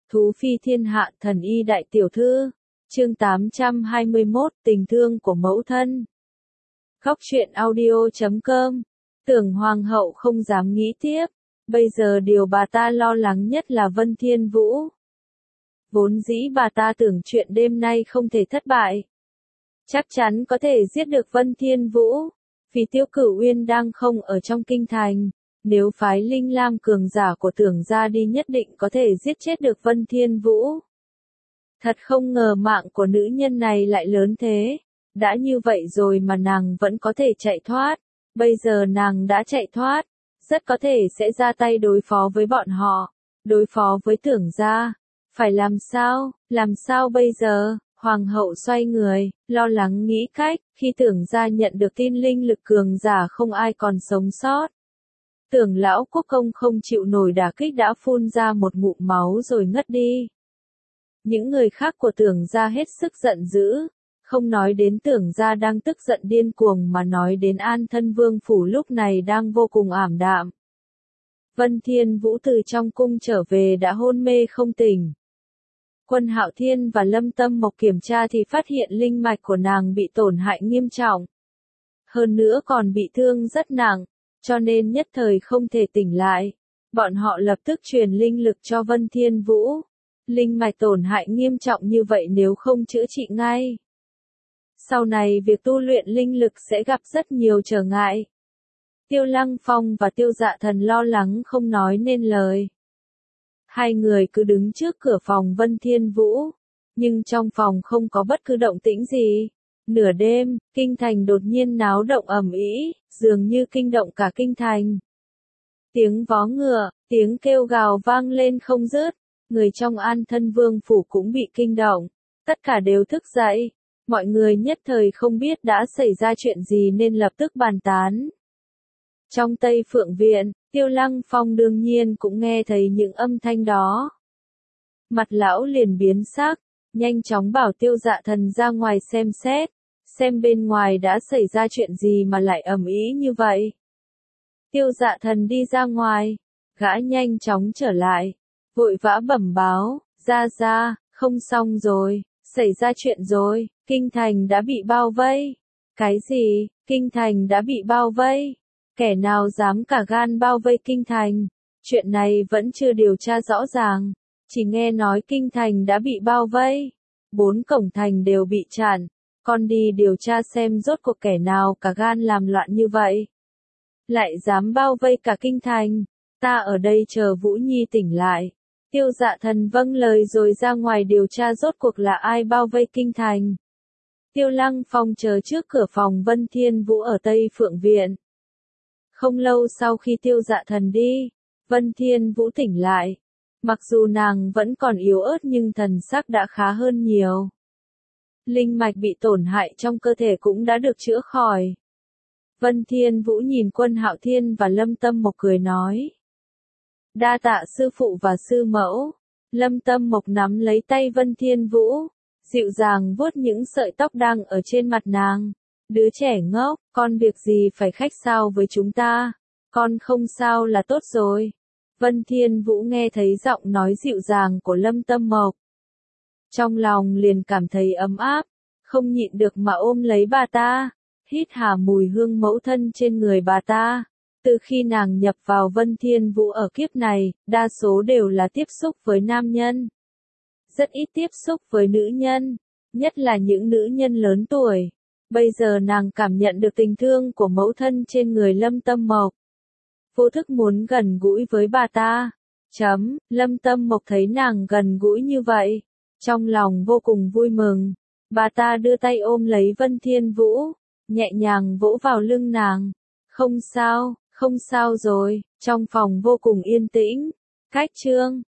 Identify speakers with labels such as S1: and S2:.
S1: Thú phi thiên hạ thần y đại tiểu thư. Chương 821 Tình thương của mẫu thân. Góc truyện audio.com. Tưởng hoàng hậu không dám nghĩ tiếp. Bây giờ điều bà ta lo lắng nhất là Vân Thiên Vũ. Vốn dĩ bà ta tưởng chuyện đêm nay không thể thất bại. Chắc chắn có thể giết được Vân Thiên Vũ. Vì Tiêu Cửu Uyên đang không ở trong kinh thành. Nếu phái Linh Lam cường giả của Tưởng gia đi nhất định có thể giết chết được Vân Thiên Vũ. Thật không ngờ mạng của nữ nhân này lại lớn thế. Đã như vậy rồi mà nàng vẫn có thể chạy thoát. Bây giờ nàng đã chạy thoát. Rất có thể sẽ ra tay đối phó với bọn họ. Đối phó với Tưởng gia. Phải làm sao? Làm sao bây giờ? Hoàng hậu xoay người, lo lắng nghĩ cách. Khi Tưởng gia nhận được tin linh lực cường giả không ai còn sống sót. Tưởng lão quốc công không chịu nổi đả kích đã phun ra một ngụm máu rồi ngất đi. Những người khác của Tưởng gia hết sức giận dữ, không nói đến Tưởng gia đang tức giận điên cuồng mà nói đến An Thân Vương phủ lúc này đang vô cùng ảm đạm. Vân Thiên Vũ từ trong cung trở về đã hôn mê không tỉnh. Quân Hạo Thiên và Lâm Tâm Mộc kiểm tra thì phát hiện linh mạch của nàng bị tổn hại nghiêm trọng. Hơn nữa còn bị thương rất nặng. Cho nên nhất thời không thể tỉnh lại. Bọn họ lập tức truyền linh lực cho Vân Thiên Vũ. Linh mạch tổn hại nghiêm trọng như vậy nếu không chữa trị ngay. Sau này việc tu luyện linh lực sẽ gặp rất nhiều trở ngại. Tiêu Lăng Phong và Tiêu Dạ Thần lo lắng không nói nên lời. Hai người cứ đứng trước cửa phòng Vân Thiên Vũ. Nhưng trong phòng không có bất cứ động tĩnh gì. Nửa đêm, kinh thành đột nhiên náo động ầm ĩ, dường như kinh động cả kinh thành. Tiếng vó ngựa, tiếng kêu gào vang lên không dứt, người trong An Thân Vương phủ cũng bị kinh động, tất cả đều thức dậy, mọi người nhất thời không biết đã xảy ra chuyện gì nên lập tức bàn tán. Trong Tây Phượng Viện, Tiêu Lăng Phong đương nhiên cũng nghe thấy những âm thanh đó. Mặt lão liền biến sắc, nhanh chóng bảo Tiêu Dạ Thần ra ngoài xem xét. Xem bên ngoài đã xảy ra chuyện gì mà lại ầm ĩ như vậy. Tiêu Dạ Thần đi ra ngoài, gã nhanh chóng trở lại, vội vã bẩm báo, ra, không xong rồi, xảy ra chuyện rồi, kinh thành đã bị bao vây. Cái gì, kinh thành đã bị bao vây? Kẻ nào dám cả gan bao vây kinh thành? Chuyện này vẫn chưa điều tra rõ ràng, chỉ nghe nói kinh thành đã bị bao vây, 4 cổng thành đều bị chặn. Con đi điều tra xem rốt cuộc kẻ nào cả gan làm loạn như vậy. Lại dám bao vây cả kinh thành. Ta ở đây chờ Vũ Nhi tỉnh lại. Tiêu Dạ Thần vâng lời rồi ra ngoài điều tra rốt cuộc là ai bao vây kinh thành. Tiêu Lăng Phong chờ trước cửa phòng Vân Thiên Vũ ở Tây Phượng Viện. Không lâu sau khi Tiêu Dạ Thần đi, Vân Thiên Vũ tỉnh lại. Mặc dù nàng vẫn còn yếu ớt nhưng thần sắc đã khá hơn nhiều. Linh mạch bị tổn hại trong cơ thể cũng đã được chữa khỏi. Vân Thiên Vũ nhìn Quân Hạo Thiên và Lâm Tâm Mộc cười nói. Đa tạ sư phụ và sư mẫu. Lâm Tâm Mộc nắm lấy tay Vân Thiên Vũ, dịu dàng vuốt những sợi tóc đang ở trên mặt nàng. Đứa trẻ ngốc, con việc gì phải khách sáo với chúng ta. Con không sao là tốt rồi. Vân Thiên Vũ nghe thấy giọng nói dịu dàng của Lâm Tâm Mộc. Trong lòng liền cảm thấy ấm áp, không nhịn được mà ôm lấy bà ta, hít hà mùi hương mẫu thân trên người bà ta. Từ khi nàng nhập vào Vân Thiên Vũ ở kiếp này, đa số đều là tiếp xúc với nam nhân. Rất ít tiếp xúc với nữ nhân, nhất là những nữ nhân lớn tuổi. Bây giờ nàng cảm nhận được tình thương của mẫu thân trên người Lâm Tâm Mộc. Vô thức muốn gần gũi với bà ta. Lâm Tâm Mộc thấy nàng gần gũi như vậy. Trong lòng vô cùng vui mừng, bà ta đưa tay ôm lấy Vân Thiên Vũ, nhẹ nhàng vỗ vào lưng nàng. Không sao rồi, trong phòng vô cùng yên tĩnh. Cách chương